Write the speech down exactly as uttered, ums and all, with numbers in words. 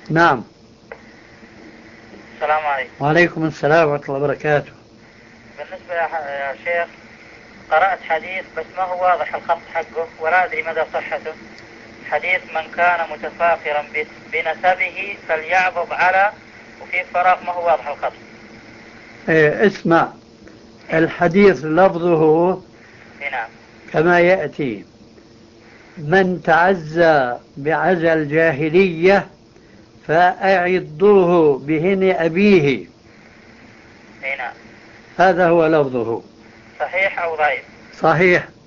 نعم. السلام عليكم. وعليكم السلام ورحمة الله وبركاته. بالنسبة يا شيخ، قرأت حديث بس ما هو واضح الخط حقه ولا أدري مدى صحته. حديث من كان متفاخرا بنسبه فليعظم على، وفي فراغ ما هو واضح الخط. إيه اسمع، الحديث لفظه نعم كما يأتي: من تعزى بعزى الجاهلية فأعضوه بهن أبيه. نعم. هذا هو لفظه. صحيح أو ضعيف؟ صحيح.